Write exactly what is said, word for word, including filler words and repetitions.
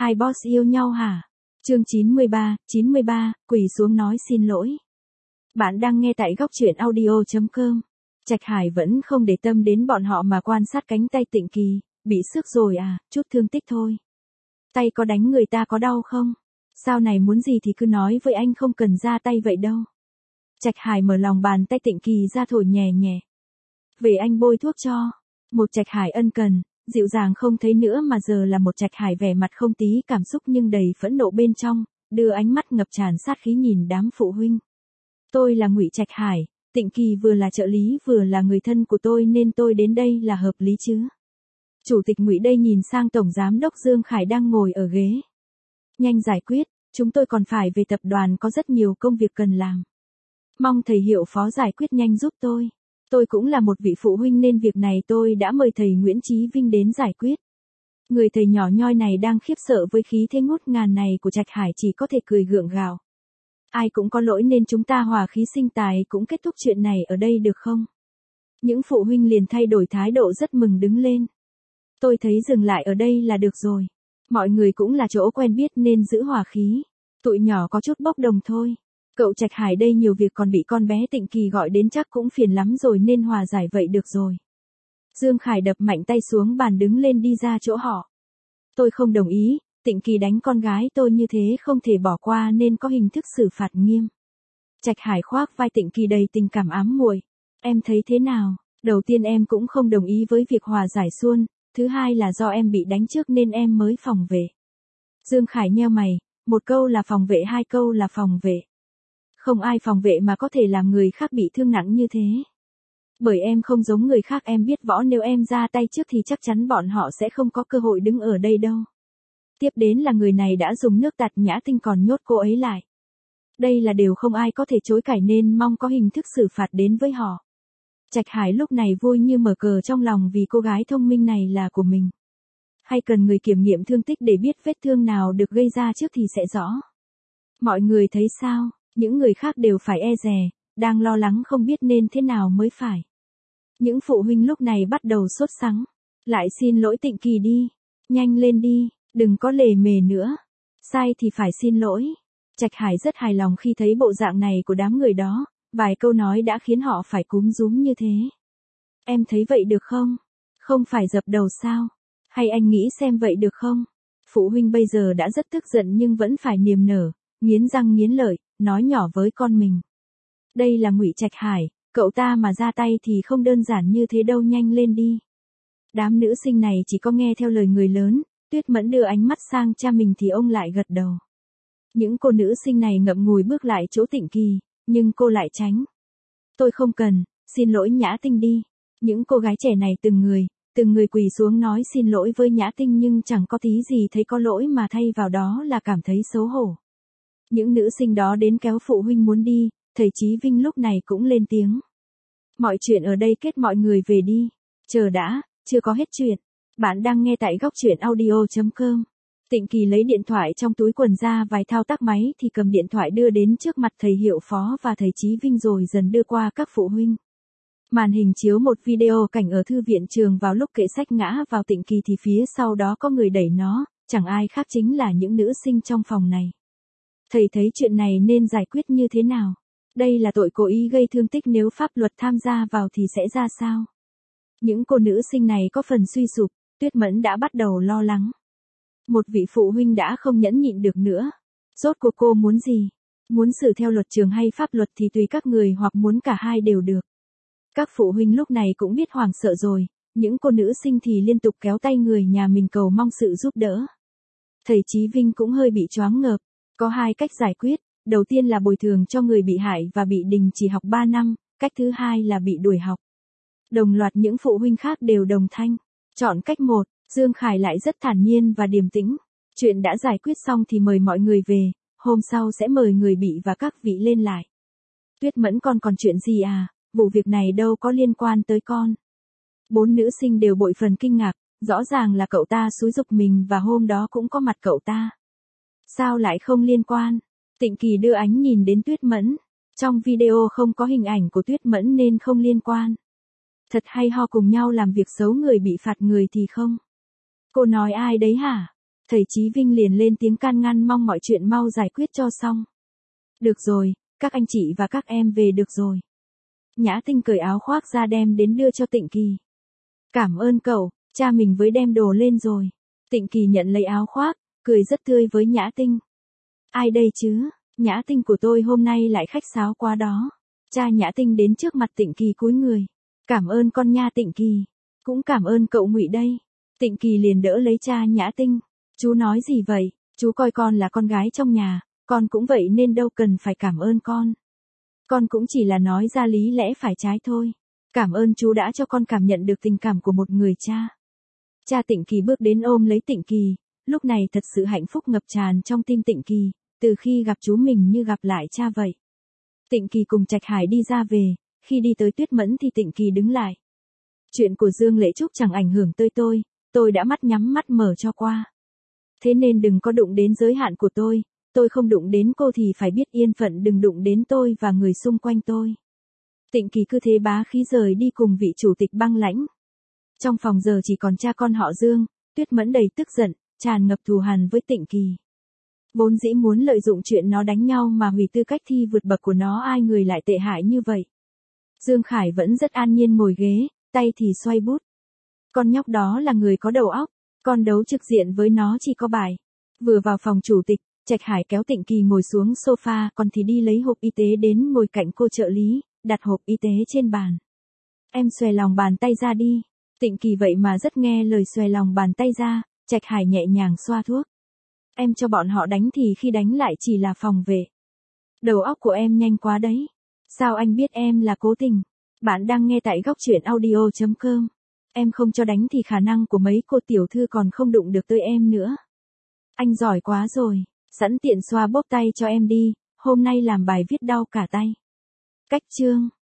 Hai boss yêu nhau hả? Chương chín mươi ba, chín mươi ba, quỳ xuống nói xin lỗi. Bạn đang nghe tại góc truyện audio chấm com. Trạch Hải vẫn không để tâm đến bọn họ mà quan sát cánh tay Tịnh Kỳ, bị sức rồi à, chút thương tích thôi. Tay có đánh người ta có đau không? Sao này muốn gì thì cứ nói với anh, không cần ra tay vậy đâu. Trạch Hải mở lòng bàn tay Tịnh Kỳ ra thổi nhẹ nhẹ. Về anh bôi thuốc cho. Một Trạch Hải ân cần, dịu dàng không thấy nữa mà giờ là một Trạch Hải vẻ mặt không tí cảm xúc nhưng đầy phẫn nộ bên trong, đưa ánh mắt ngập tràn sát khí nhìn đám phụ huynh. Tôi là Ngụy Trạch Hải, Tịnh Kỳ vừa là trợ lý vừa là người thân của tôi nên tôi đến đây là hợp lý chứ. Chủ tịch Ngụy đây nhìn sang Tổng Giám đốc Dương Khải đang ngồi ở ghế. Nhanh giải quyết, chúng tôi còn phải về tập đoàn có rất nhiều công việc cần làm. Mong thầy Hiệu Phó giải quyết nhanh giúp tôi. Tôi cũng là một vị phụ huynh nên việc này tôi đã mời thầy Nguyễn Chí Vinh đến giải quyết. Người thầy nhỏ nhoi này đang khiếp sợ với khí thế ngút ngàn này của Trạch Hải chỉ có thể cười gượng gạo. Ai cũng có lỗi nên chúng ta hòa khí sinh tài cũng kết thúc chuyện này ở đây được không? Những phụ huynh liền thay đổi thái độ rất mừng đứng lên. Tôi thấy dừng lại ở đây là được rồi. Mọi người cũng là chỗ quen biết nên giữ hòa khí. Tụi nhỏ có chút bốc đồng thôi. Cậu Trạch Hải đây nhiều việc còn bị con bé Tịnh Kỳ gọi đến chắc cũng phiền lắm rồi nên hòa giải vậy được rồi. Dương Khải đập mạnh tay xuống bàn đứng lên đi ra chỗ họ. Tôi không đồng ý, Tịnh Kỳ đánh con gái tôi như thế không thể bỏ qua nên có hình thức xử phạt nghiêm. Trạch Hải khoác vai Tịnh Kỳ đầy tình cảm ám muội. Em thấy thế nào? Đầu tiên em cũng không đồng ý với việc hòa giải suôn, thứ hai là do em bị đánh trước nên em mới phòng vệ. Dương Khải nheo mày, một câu là phòng vệ hai câu là phòng vệ. Không ai phòng vệ mà có thể làm người khác bị thương nặng như thế. Bởi em không giống người khác, em biết võ, nếu em ra tay trước thì chắc chắn bọn họ sẽ không có cơ hội đứng ở đây đâu. Tiếp đến là người này đã dùng nước tạt Nhã Tinh còn nhốt cô ấy lại. Đây là điều không ai có thể chối cãi nên mong có hình thức xử phạt đến với họ. Trạch Hải lúc này vui như mở cờ trong lòng vì cô gái thông minh này là của mình. Hay cần người kiểm nghiệm thương tích để biết vết thương nào được gây ra trước thì sẽ rõ. Mọi người thấy sao? Những người khác đều phải e dè, đang lo lắng không biết nên thế nào mới phải. Những phụ huynh lúc này bắt đầu sốt sắng. Lại xin lỗi Tịnh Kỳ đi. Nhanh lên đi, đừng có lề mề nữa. Sai thì phải xin lỗi. Trạch Hải rất hài lòng khi thấy bộ dạng này của đám người đó. Vài câu nói đã khiến họ phải cúm rúm như thế. Em thấy vậy được không? Không phải dập đầu sao? Hay anh nghĩ xem vậy được không? Phụ huynh bây giờ đã rất tức giận nhưng vẫn phải niềm nở, nghiến răng nghiến lợi, nói nhỏ với con mình. Đây là Ngụy Trạch Hải, cậu ta mà ra tay thì không đơn giản như thế đâu, nhanh lên đi. Đám nữ sinh này chỉ có nghe theo lời người lớn, Tuyết Mẫn đưa ánh mắt sang cha mình thì ông lại gật đầu. Những cô nữ sinh này ngậm ngùi bước lại chỗ Tịnh Kỳ, nhưng cô lại tránh. Tôi không cần, xin lỗi Nhã Tinh đi. Những cô gái trẻ này từng người, từng người quỳ xuống nói xin lỗi với Nhã Tinh nhưng chẳng có tí gì thấy có lỗi mà thay vào đó là cảm thấy xấu hổ. Những nữ sinh đó đến kéo phụ huynh muốn đi, thầy Chí Vinh lúc này cũng lên tiếng. Mọi chuyện ở đây kết, mọi người về đi. Chờ đã, chưa có hết chuyện. Bạn đang nghe tại góc truyện audio chấm com. Tịnh Kỳ lấy điện thoại trong túi quần ra vài thao tác máy thì cầm điện thoại đưa đến trước mặt thầy Hiệu Phó và thầy Chí Vinh rồi dần đưa qua các phụ huynh. Màn hình chiếu một video cảnh ở thư viện trường vào lúc kệ sách ngã vào Tịnh Kỳ thì phía sau đó có người đẩy nó, chẳng ai khác chính là những nữ sinh trong phòng này. Thầy thấy chuyện này nên giải quyết như thế nào? Đây là tội cố ý gây thương tích, nếu pháp luật tham gia vào thì sẽ ra sao? Những cô nữ sinh này có phần suy sụp, Tuyết Mẫn đã bắt đầu lo lắng. Một vị phụ huynh đã không nhẫn nhịn được nữa. Rốt cuộc cô muốn gì? Muốn xử theo luật trường hay pháp luật thì tùy các người, hoặc muốn cả hai đều được. Các phụ huynh lúc này cũng biết hoảng sợ rồi, những cô nữ sinh thì liên tục kéo tay người nhà mình cầu mong sự giúp đỡ. Thầy Chí Vinh cũng hơi bị choáng ngợp. Có hai cách giải quyết, đầu tiên là bồi thường cho người bị hại và bị đình chỉ học ba năm, cách thứ hai là bị đuổi học. Đồng loạt những phụ huynh khác đều đồng thanh. Chọn cách một, Dương Khải lại rất thản nhiên và điềm tĩnh. Chuyện đã giải quyết xong thì mời mọi người về, hôm sau sẽ mời người bị và các vị lên lại. Tuyết Mẫn, con còn chuyện gì à, vụ việc này đâu có liên quan tới con. Bốn nữ sinh đều bội phần kinh ngạc, rõ ràng là cậu ta xúi giục mình và hôm đó cũng có mặt cậu ta. Sao lại không liên quan? Tịnh Kỳ đưa ánh nhìn đến Tuyết Mẫn. Trong video không có hình ảnh của Tuyết Mẫn nên không liên quan. Thật hay ho, cùng nhau làm việc xấu người bị phạt người thì không. Cô nói ai đấy hả? Thầy Chí Vinh liền lên tiếng can ngăn mong mọi chuyện mau giải quyết cho xong. Được rồi, các anh chị và các em về được rồi. Nhã Tinh cởi áo khoác ra đem đến đưa cho Tịnh Kỳ. Cảm ơn cậu, cha mình với đem đồ lên rồi. Tịnh Kỳ nhận lấy áo khoác, cười rất tươi với Nhã Tinh. Ai đây chứ, Nhã Tinh của tôi hôm nay lại khách sáo quá đó. Cha Nhã Tinh đến trước mặt Tịnh Kỳ cúi người. Cảm ơn con nha Tịnh Kỳ. Cũng cảm ơn cậu Ngụy đây. Tịnh Kỳ liền đỡ lấy cha Nhã Tinh. Chú nói gì vậy, chú coi con là con gái trong nhà, con cũng vậy nên đâu cần phải cảm ơn con. Con cũng chỉ là nói ra lý lẽ phải trái thôi. Cảm ơn chú đã cho con cảm nhận được tình cảm của một người cha. Cha Tịnh Kỳ bước đến ôm lấy Tịnh Kỳ, lúc này thật sự hạnh phúc ngập tràn trong tim Tịnh Kỳ, từ khi gặp chú mình như gặp lại cha vậy. Tịnh Kỳ cùng Trạch Hải đi ra về, khi đi tới Tuyết Mẫn thì Tịnh Kỳ đứng lại. Chuyện của Dương Lễ Trúc chẳng ảnh hưởng tới tôi, tôi đã mắt nhắm mắt mở cho qua. Thế nên đừng có đụng đến giới hạn của tôi, tôi không đụng đến cô thì phải biết yên phận đừng đụng đến tôi và người xung quanh tôi. Tịnh Kỳ cứ thế bá khí rời đi cùng vị chủ tịch Băng Lãnh. Trong phòng giờ chỉ còn cha con họ Dương, Tuyết Mẫn đầy tức giận, tràn ngập thù hằn với Tịnh Kỳ. Vốn dĩ muốn lợi dụng chuyện nó đánh nhau mà hủy tư cách thi vượt bậc của nó, ai người lại tệ hại như vậy. Dương Khải vẫn rất an nhiên ngồi ghế, tay thì xoay bút. Con nhóc đó là người có đầu óc, con đấu trực diện với nó chỉ có bài. Vừa vào phòng chủ tịch, Trạch Hải kéo Tịnh Kỳ ngồi xuống sofa, còn thì đi lấy hộp y tế đến ngồi cạnh cô trợ lý, đặt hộp y tế trên bàn. Em xòe lòng bàn tay ra đi. Tịnh Kỳ vậy mà rất nghe lời xòe lòng bàn tay ra, Trạch Hải nhẹ nhàng xoa thuốc. Em cho bọn họ đánh thì khi đánh lại chỉ là phòng vệ. Đầu óc của em nhanh quá đấy. Sao anh biết em là cố tình? Bạn đang nghe tại góc truyện audio chấm com. Em không cho đánh thì khả năng của mấy cô tiểu thư còn không đụng được tới em nữa. Anh giỏi quá rồi, sẵn tiện xoa bóp tay cho em đi, hôm nay làm bài viết đau cả tay. Cách chương